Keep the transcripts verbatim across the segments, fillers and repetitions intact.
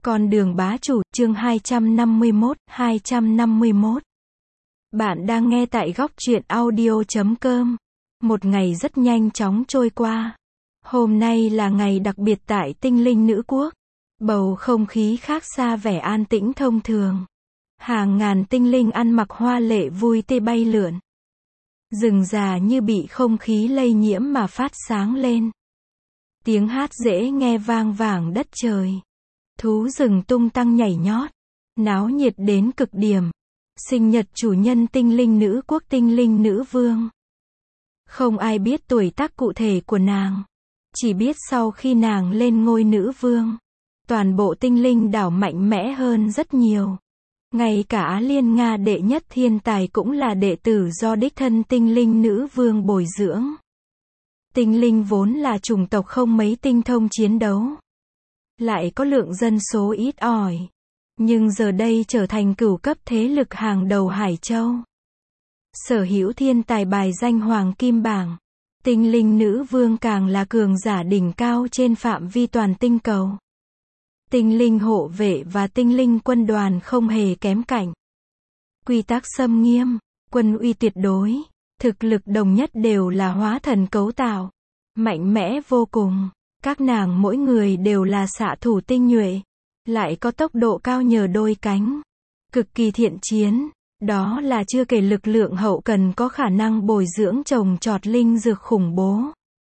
Con đường bá chủ, chương hai trăm năm mươi mốt, hai trăm năm mươi mốt. Bạn đang nghe tại góc truyện audio chấm com. Một ngày rất nhanh chóng trôi qua. Hôm nay là ngày đặc biệt tại Tinh Linh Nữ Quốc. Bầu không khí khác xa vẻ an tĩnh thông thường. Hàng ngàn tinh linh ăn mặc hoa lệ vui tê bay lượn. Rừng già như bị không khí lây nhiễm mà phát sáng lên. Tiếng hát dễ nghe vang vảng đất trời. Thú rừng tung tăng nhảy nhót, náo nhiệt đến cực điểm. Sinh nhật chủ nhân Tinh Linh Nữ Quốc Tinh Linh Nữ Vương. Không ai biết tuổi tác cụ thể của nàng. Chỉ biết sau khi nàng lên ngôi nữ vương, toàn bộ tinh linh đảo mạnh mẽ hơn rất nhiều. Ngay cả Á Liên Nga đệ nhất thiên tài cũng là đệ tử do đích thân Tinh Linh Nữ Vương bồi dưỡng. Tinh linh vốn là chủng tộc không mấy tinh thông chiến đấu. Lại có lượng dân số ít ỏi. Nhưng giờ đây trở thành cửu cấp thế lực hàng đầu Hải Châu. Sở hữu thiên tài bài danh Hoàng Kim Bảng. Tinh linh nữ vương càng là cường giả đỉnh cao trên phạm vi toàn tinh cầu. Tinh linh hộ vệ và tinh linh quân đoàn không hề kém cạnh. Quy tắc xâm nghiêm, quân uy tuyệt đối, thực lực đồng nhất đều là hóa thần cấu tạo. Mạnh mẽ vô cùng. Các nàng mỗi người đều là xạ thủ tinh nhuệ, lại có tốc độ cao nhờ đôi cánh, cực kỳ thiện chiến, đó là chưa kể lực lượng hậu cần có khả năng bồi dưỡng trồng trọt linh dược khủng bố.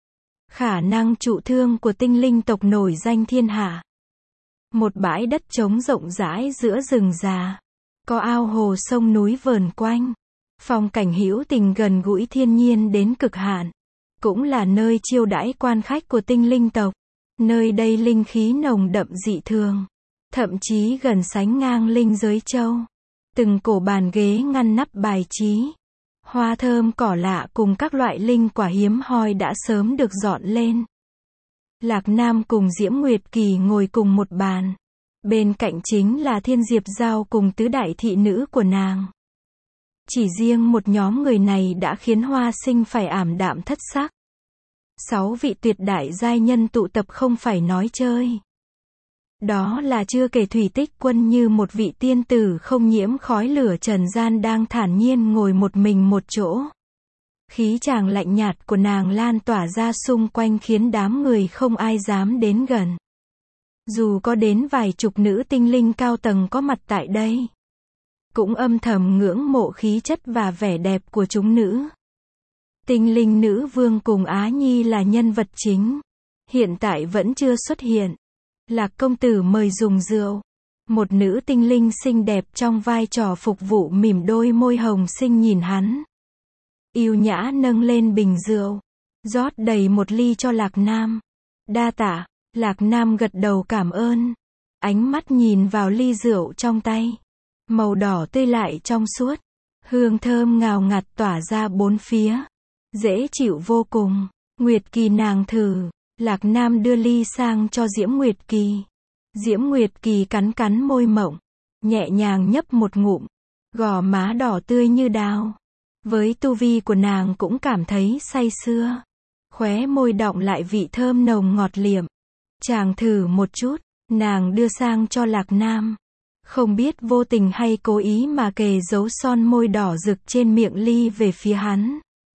Khả năng trụ thương của tinh linh tộc nổi danh thiên hạ. Một bãi đất trống rộng rãi giữa rừng già, có ao hồ sông núi vờn quanh, phong cảnh hữu tình gần gũi thiên nhiên đến cực hạn. Cũng là nơi chiêu đãi quan khách của tinh linh tộc. Nơi đây linh khí nồng đậm dị thường. Thậm chí gần sánh ngang linh giới châu. Từng cổ bàn ghế ngăn nắp bài trí. Hoa thơm cỏ lạ cùng các loại linh quả hiếm hoi đã sớm được dọn lên. Lạc Nam cùng Diễm Nguyệt Kỳ ngồi cùng một bàn. Bên cạnh chính là Thiên Diệp Giao cùng tứ đại thị nữ của nàng. Chỉ riêng một nhóm người này đã khiến Hoa Sinh phải ảm đạm thất sắc. Sáu vị tuyệt đại giai nhân tụ tập không phải nói chơi. Đó là chưa kể Thủy Tích Quân như một vị tiên tử không nhiễm khói lửa trần gian đang thản nhiên ngồi một mình một chỗ. Khí chàng lạnh nhạt của nàng lan tỏa ra xung quanh khiến đám người không ai dám đến gần. Dù có đến vài chục nữ tinh linh cao tầng có mặt tại đây, cũng âm thầm ngưỡng mộ khí chất và vẻ đẹp của chúng nữ. Tinh linh nữ vương cùng Á Nhi là nhân vật chính. Hiện tại vẫn chưa xuất hiện. Lạc công tử mời dùng rượu. Một nữ tinh linh xinh đẹp trong vai trò phục vụ mỉm đôi môi hồng xinh nhìn hắn. Yêu nhã nâng lên bình rượu. Rót đầy một ly cho Lạc Nam. Đa tạ. Lạc Nam gật đầu cảm ơn. Ánh mắt nhìn vào ly rượu trong tay. Màu đỏ tươi lại trong suốt. Hương thơm ngào ngạt tỏa ra bốn phía. Dễ chịu vô cùng. Nguyệt Kỳ nàng thử. Lạc Nam đưa ly sang cho Diễm Nguyệt Kỳ. Diễm Nguyệt Kỳ cắn cắn môi mộng. Nhẹ nhàng nhấp một ngụm. Gò má đỏ tươi như đào. Với tu vi của nàng cũng cảm thấy say sưa. Khóe môi đọng lại vị thơm nồng ngọt liệm. Chàng thử một chút. Nàng đưa sang cho Lạc Nam. Không biết vô tình hay cố ý mà kề dấu son môi đỏ rực trên miệng ly về phía hắn.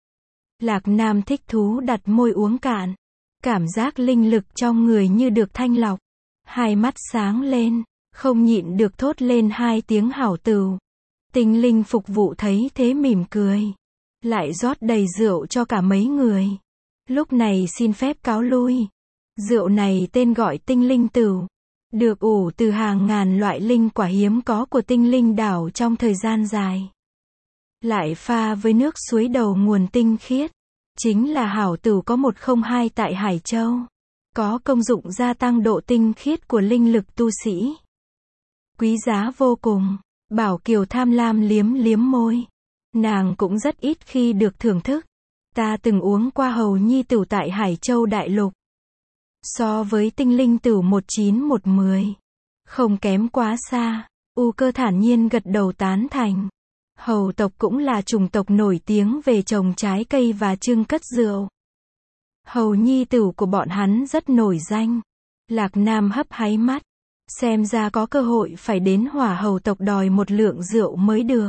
Lạc Nam thích thú đặt môi uống cạn. Cảm giác linh lực trong người như được thanh lọc. Hai mắt sáng lên, không nhịn được thốt lên hai tiếng hảo tửu. Tinh linh phục vụ thấy thế mỉm cười. Lại rót đầy rượu cho cả mấy người. Lúc này xin phép cáo lui. Rượu này tên gọi tinh linh tửu. Được ủ từ hàng ngàn loại linh quả hiếm có của tinh linh đảo trong thời gian dài. Lại pha với nước suối đầu nguồn tinh khiết. Chính là hảo tửu có một không hai tại Hải Châu. Có công dụng gia tăng độ tinh khiết của linh lực tu sĩ. Quý giá vô cùng. Bảo Kiều tham lam liếm liếm môi. Nàng cũng rất ít khi được thưởng thức. Ta từng uống qua hầu nhi tửu tại Hải Châu đại lục. So với tinh linh tửu một chín một mười. Không kém quá xa. U Cơ thản nhiên gật đầu tán thành. Hầu tộc cũng là chủng tộc nổi tiếng về trồng trái cây và trưng cất rượu. Hầu nhi tửu của bọn hắn rất nổi danh. Lạc Nam hấp háy mắt. Xem ra có cơ hội phải đến hỏa hầu tộc đòi một lượng rượu mới được.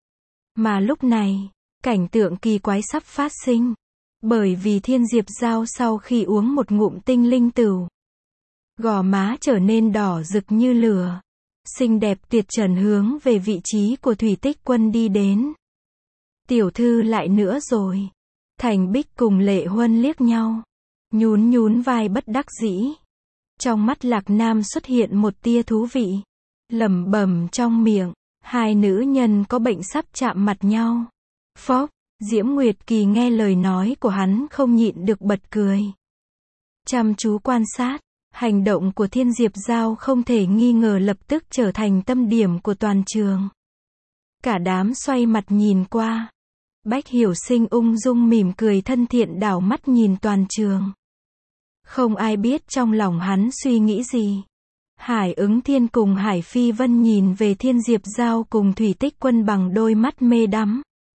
Mà lúc này, cảnh tượng kỳ quái sắp phát sinh. Bởi vì Thiên Diệp Giao sau khi uống một ngụm tinh linh tửu, gò má trở nên đỏ rực như lửa. Xinh đẹp tuyệt trần hướng về vị trí của Thủy Tích Quân đi đến. Tiểu thư lại nữa rồi. Thành Bích cùng Lệ Huân liếc nhau. Nhún nhún vai bất đắc dĩ. Trong mắt Lạc Nam xuất hiện một tia thú vị. Lẩm bẩm trong miệng. Hai nữ nhân có bệnh sắp chạm mặt nhau. Phốc. Diễm Nguyệt Kỳ nghe lời nói của hắn không nhịn được bật cười. Chăm chú quan sát. Hành động của Thiên Diệp Giao không thể nghi ngờ lập tức trở thành tâm điểm của toàn trường. Cả đám xoay mặt nhìn qua. Bách Hiểu Sinh ung dung mỉm cười thân thiện đảo mắt nhìn toàn trường. Không ai biết trong lòng hắn suy nghĩ gì. Hải Ứng Thiên cùng Hải Phi Vân nhìn về Thiên Diệp Giao cùng Thủy Tích Quân bằng đôi mắt mê đắm.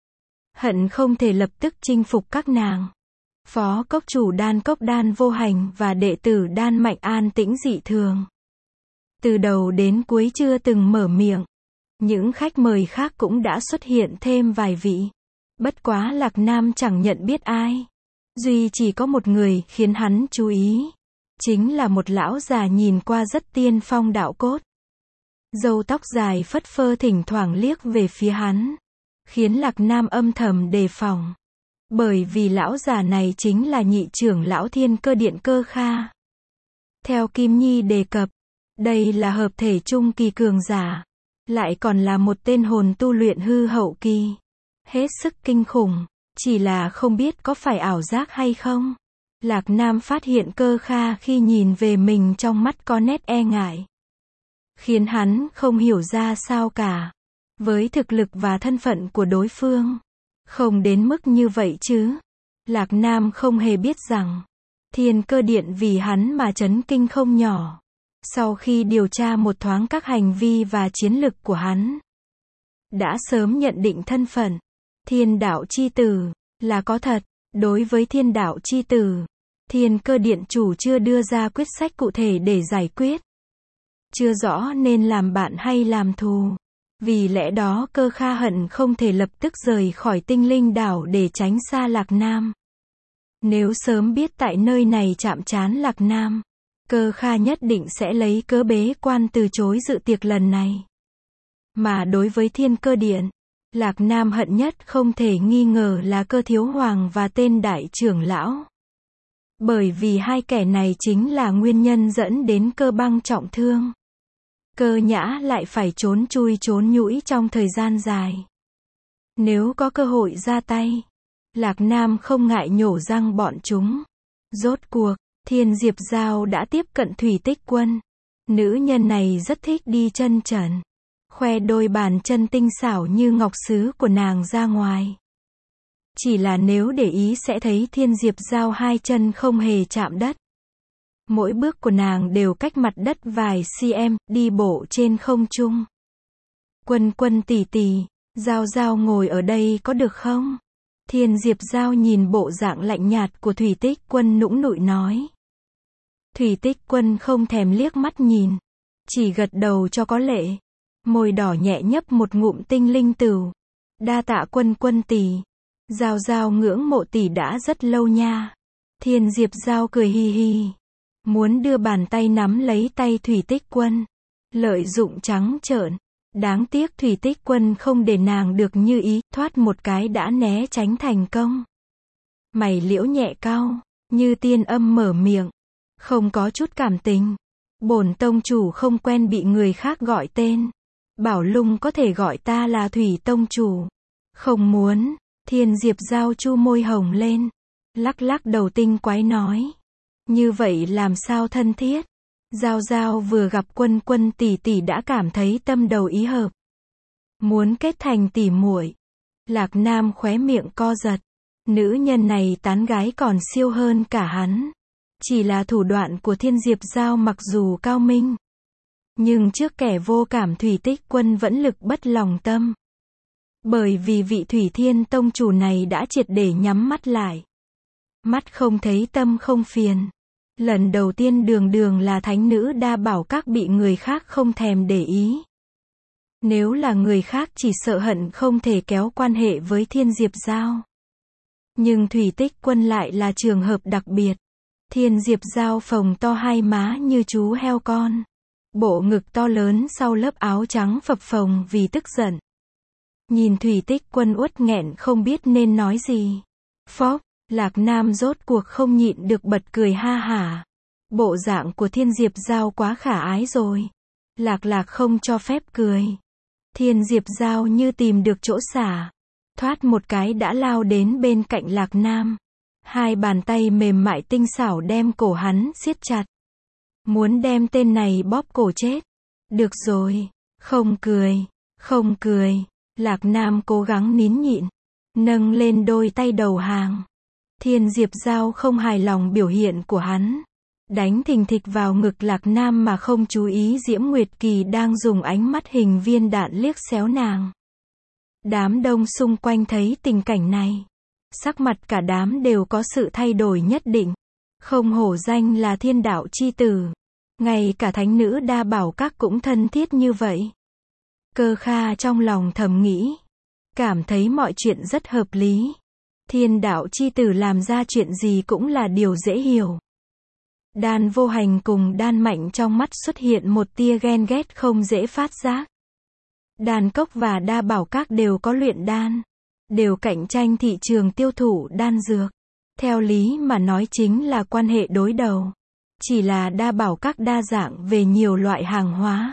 Hận không thể lập tức chinh phục các nàng. Phó cốc chủ Đan Cốc Đan Vô Hành và đệ tử Đan Mạnh an tĩnh dị thường. Từ đầu đến cuối chưa từng mở miệng. Những khách mời khác cũng đã xuất hiện thêm vài vị. Bất quá Lạc Nam chẳng nhận biết ai. Duy chỉ có một người khiến hắn chú ý. Chính là một lão già nhìn qua rất tiên phong đạo cốt. Râu tóc dài phất phơ thỉnh thoảng liếc về phía hắn. Khiến Lạc Nam âm thầm đề phòng. Bởi vì lão già này chính là nhị trưởng lão Thiên Cơ Điện Cơ Kha. Theo Kim Nhi đề cập, đây là hợp thể trung kỳ cường giả. Lại còn là một tên hồn tu luyện hư hậu kỳ. Hết sức kinh khủng. Chỉ là không biết có phải ảo giác hay không. Lạc Nam phát hiện Cơ Kha khi nhìn về mình trong mắt có nét e ngại. Khiến hắn không hiểu ra sao cả. Với thực lực và thân phận của đối phương. Không đến mức như vậy chứ. Lạc Nam không hề biết rằng. Thiên Cơ Điện vì hắn mà chấn kinh không nhỏ. Sau khi điều tra một thoáng các hành vi và chiến lực của hắn. Đã sớm nhận định thân phận. Thiên đạo chi tử. Là có thật. Đối với thiên đạo chi tử. Thiên Cơ Điện chủ chưa đưa ra quyết sách cụ thể để giải quyết. Chưa rõ nên làm bạn hay làm thù. Vì lẽ đó Cơ Kha hận không thể lập tức rời khỏi tinh linh đảo để tránh xa Lạc Nam. Nếu sớm biết tại nơi này chạm trán Lạc Nam, Cơ Kha nhất định sẽ lấy cớ bế quan từ chối dự tiệc lần này. Mà đối với Thiên Cơ Điện, Lạc Nam hận nhất không thể nghi ngờ là Cơ Thiếu Hoàng và tên đại trưởng lão. Bởi vì hai kẻ này chính là nguyên nhân dẫn đến Cơ Băng trọng thương. Cơ Nhã lại phải trốn chui trốn nhũi trong thời gian dài. Nếu có cơ hội ra tay, Lạc Nam không ngại nhổ răng bọn chúng. Rốt cuộc, Thiên Diệp Giao đã tiếp cận Thủy Tích Quân. Nữ nhân này rất thích đi chân trần. Khoe đôi bàn chân tinh xảo như ngọc sứ của nàng ra ngoài. Chỉ là nếu để ý sẽ thấy Thiên Diệp Giao hai chân không hề chạm đất. Mỗi bước của nàng đều cách mặt đất vài cm, đi bộ trên không trung. Quân Quân tỷ tỷ, Giao Giao ngồi ở đây có được không? Thiên Diệp Giao nhìn bộ dạng lạnh nhạt của Thủy Tích Quân nũng nụi nói. Thủy Tích Quân không thèm liếc mắt nhìn. Chỉ gật đầu cho có lệ. Môi đỏ nhẹ nhấp một ngụm tinh linh tửu. Đa tạ Quân Quân tỷ. Giao Giao ngưỡng mộ tỷ đã rất lâu nha. Thiên Diệp Giao cười hi hi. Muốn đưa bàn tay nắm lấy tay Thủy Tích Quân. Lợi dụng trắng trợn. Đáng tiếc Thủy Tích Quân không để nàng được như ý, thoát một cái đã né tránh thành công. Mày liễu nhẹ cau, như tiên âm mở miệng. Không có chút cảm tình. Bổn tông chủ không quen bị người khác gọi tên. Bảo Lung có thể gọi ta là Thủy tông chủ. Không muốn. Thiên Diệp Giao chu môi hồng lên. Lắc lắc đầu tinh quái nói. Như vậy làm sao thân thiết? Giao Giao vừa gặp Quân Quân tỷ tỷ đã cảm thấy tâm đầu ý hợp. Muốn kết thành tỷ muội. Lạc Nam khóe miệng co giật. Nữ nhân này tán gái còn siêu hơn cả hắn. Chỉ là thủ đoạn của Thiên Diệp Giao mặc dù cao minh. Nhưng trước kẻ vô cảm Thủy Tích Quân vẫn lực bất lòng tâm. Bởi vì vị Thủy Thiên tông chủ này đã triệt để nhắm mắt lại. Mắt không thấy tâm không phiền. Lần đầu tiên đường đường là thánh nữ đa bảo các bị người khác không thèm để ý. Nếu là người khác chỉ sợ hận không thể kéo quan hệ với Thiên Diệp Giao. Nhưng Thủy Tích Quân lại là trường hợp đặc biệt. Thiên Diệp Giao phồng to hai má như chú heo con. Bộ ngực to lớn sau lớp áo trắng phập phồng vì tức giận. Nhìn Thủy Tích Quân uất nghẹn không biết nên nói gì. Phốc, Lạc Nam rốt cuộc không nhịn được bật cười ha hả. Bộ dạng của Thiên Diệp Giao quá khả ái rồi. Lạc Lạc không cho phép cười. Thiên Diệp Giao như tìm được chỗ xả. Thoát một cái đã lao đến bên cạnh Lạc Nam. Hai bàn tay mềm mại tinh xảo đem cổ hắn siết chặt. Muốn đem tên này bóp cổ chết. Được rồi, không cười, không cười. Lạc Nam cố gắng nín nhịn. Nâng lên đôi tay đầu hàng. Thiên Diệp Giao không hài lòng biểu hiện của hắn. Đánh thình thịch vào ngực Lạc Nam mà không chú ý Diễm Nguyệt Kỳ đang dùng ánh mắt hình viên đạn liếc xéo nàng. Đám đông xung quanh thấy tình cảnh này. Sắc mặt cả đám đều có sự thay đổi nhất định. Không hổ danh là thiên đạo chi tử. Ngay cả thánh nữ đa bảo các cũng thân thiết như vậy. Cơ Kha trong lòng thầm nghĩ. Cảm thấy mọi chuyện rất hợp lý. Thiên đạo chi tử làm ra chuyện gì cũng là điều dễ hiểu. Đan Vô Hành cùng Đan Mạnh trong mắt xuất hiện một tia ghen ghét không dễ phát giác. Đan Cốc và Đa Bảo Các đều có luyện đan. Đều cạnh tranh thị trường tiêu thụ đan dược. Theo lý mà nói chính là quan hệ đối đầu. Chỉ là Đa Bảo Các đa dạng về nhiều loại hàng hóa.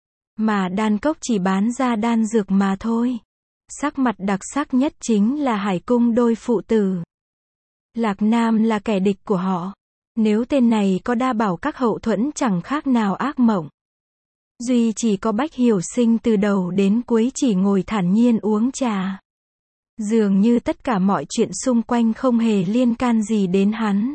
Mà Đan Cốc chỉ bán ra đan dược mà thôi. Sắc mặt đặc sắc nhất chính là Hải Cung đôi phụ tử. Lạc Nam là kẻ địch của họ. Nếu tên này có Đa Bảo Các hậu thuẫn chẳng khác nào ác mộng. Duy chỉ có Bách Hiểu Sinh từ đầu đến cuối chỉ ngồi thản nhiên uống trà. Dường như tất cả mọi chuyện xung quanh không hề liên can gì đến hắn.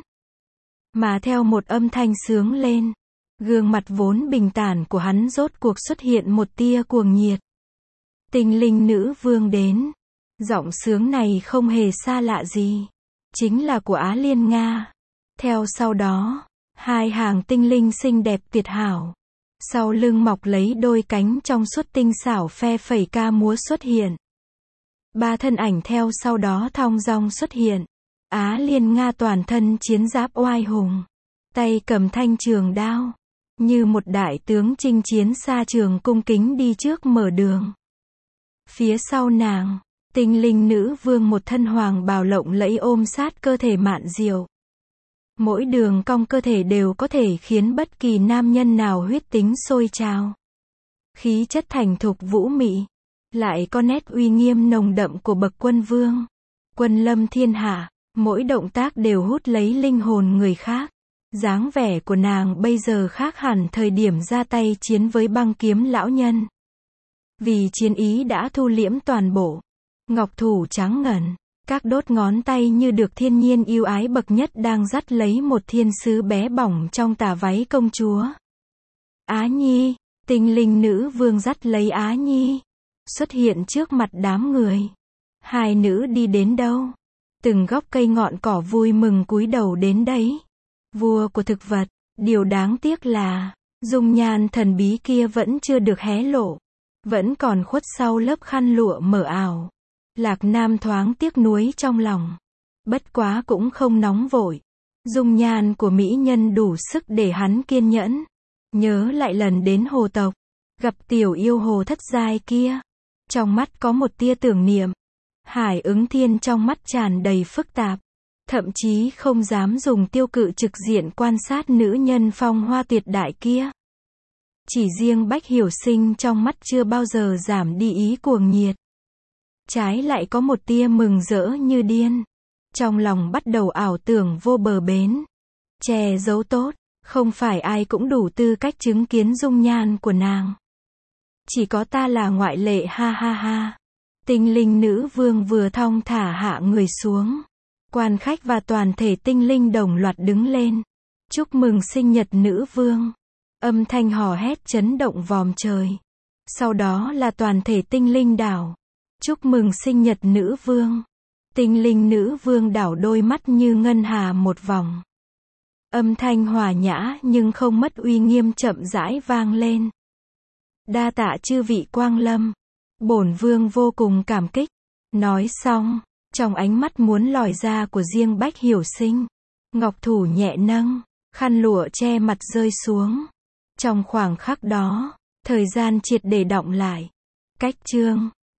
Mà theo một âm thanh sướng lên, gương mặt vốn bình thản của hắn rốt cuộc xuất hiện một tia cuồng nhiệt. Tinh linh nữ vương đến. Giọng sướng này không hề xa lạ gì. Chính là của Á Liên Nga. Theo sau đó, hai hàng tinh linh xinh đẹp tuyệt hảo. Sau lưng mọc lấy đôi cánh trong suốt tinh xảo phe phẩy ca múa xuất hiện. Ba thân ảnh theo sau đó thong dong xuất hiện. Á Liên Nga toàn thân chiến giáp oai hùng. Tay cầm thanh trường đao. Như một đại tướng chinh chiến xa trường cung kính đi trước mở đường. Phía sau nàng, tinh linh nữ vương một thân hoàng bào lộng lẫy ôm sát cơ thể mạn diệu. Mỗi đường cong cơ thể đều có thể khiến bất kỳ nam nhân nào huyết tính sôi trào. Khí chất thành thục vũ mị. Lại có nét uy nghiêm nồng đậm của bậc quân vương. Quân lâm thiên hạ. Mỗi động tác đều hút lấy linh hồn người khác. Dáng vẻ của nàng bây giờ khác hẳn thời điểm ra tay chiến với băng kiếm lão nhân. Vì chiến ý đã thu liễm toàn bộ. Ngọc thủ trắng ngần. Các đốt ngón tay như được thiên nhiên yêu ái bậc nhất đang dắt lấy một thiên sứ bé bỏng trong tà váy công chúa. Á Nhi, tinh linh nữ vương dắt lấy Á Nhi. Xuất hiện trước mặt đám người. Hai nữ đi đến đâu? Từng gốc cây ngọn cỏ vui mừng cúi đầu đến đấy. Vua của thực vật, điều đáng tiếc là, dung nhan thần bí kia vẫn chưa được hé lộ. Vẫn còn khuất sau lớp khăn lụa mờ ảo. Lạc Nam thoáng tiếc nuối trong lòng. Bất quá cũng không nóng vội. Dung nhan của mỹ nhân đủ sức để hắn kiên nhẫn. Nhớ lại lần đến hồ tộc. Gặp tiểu yêu hồ thất giai kia. Trong mắt có một tia tưởng niệm. Hải ứng thiên trong mắt tràn đầy phức tạp. Thậm chí không dám dùng tiêu cự trực diện quan sát nữ nhân phong hoa tuyệt đại kia. Chỉ riêng Bách Hiểu Sinh trong mắt chưa bao giờ giảm đi ý cuồng nhiệt. Trái lại có một tia mừng rỡ như điên. Trong lòng bắt đầu ảo tưởng vô bờ bến. Che giấu tốt, không phải ai cũng đủ tư cách chứng kiến dung nhan của nàng. Chỉ có ta là ngoại lệ ha ha ha. Tinh linh nữ vương vừa thong thả hạ người xuống. Quan khách và toàn thể tinh linh đồng loạt đứng lên. Chúc mừng sinh nhật nữ vương. Âm thanh hò hét chấn động vòm trời. Sau đó là toàn thể tinh linh đảo. Chúc mừng sinh nhật nữ vương. Tinh linh nữ vương đảo đôi mắt như ngân hà một vòng. Âm thanh hòa nhã nhưng không mất uy nghiêm chậm rãi vang lên. Đa tạ chư vị quang lâm. Bổn vương vô cùng cảm kích. Nói xong, trong ánh mắt muốn lòi ra của riêng Bách Hiểu Sinh, ngọc thủ nhẹ nâng, khăn lụa che mặt rơi xuống. Trong khoảng khắc đó, thời gian triệt để đọng lại. Cách chương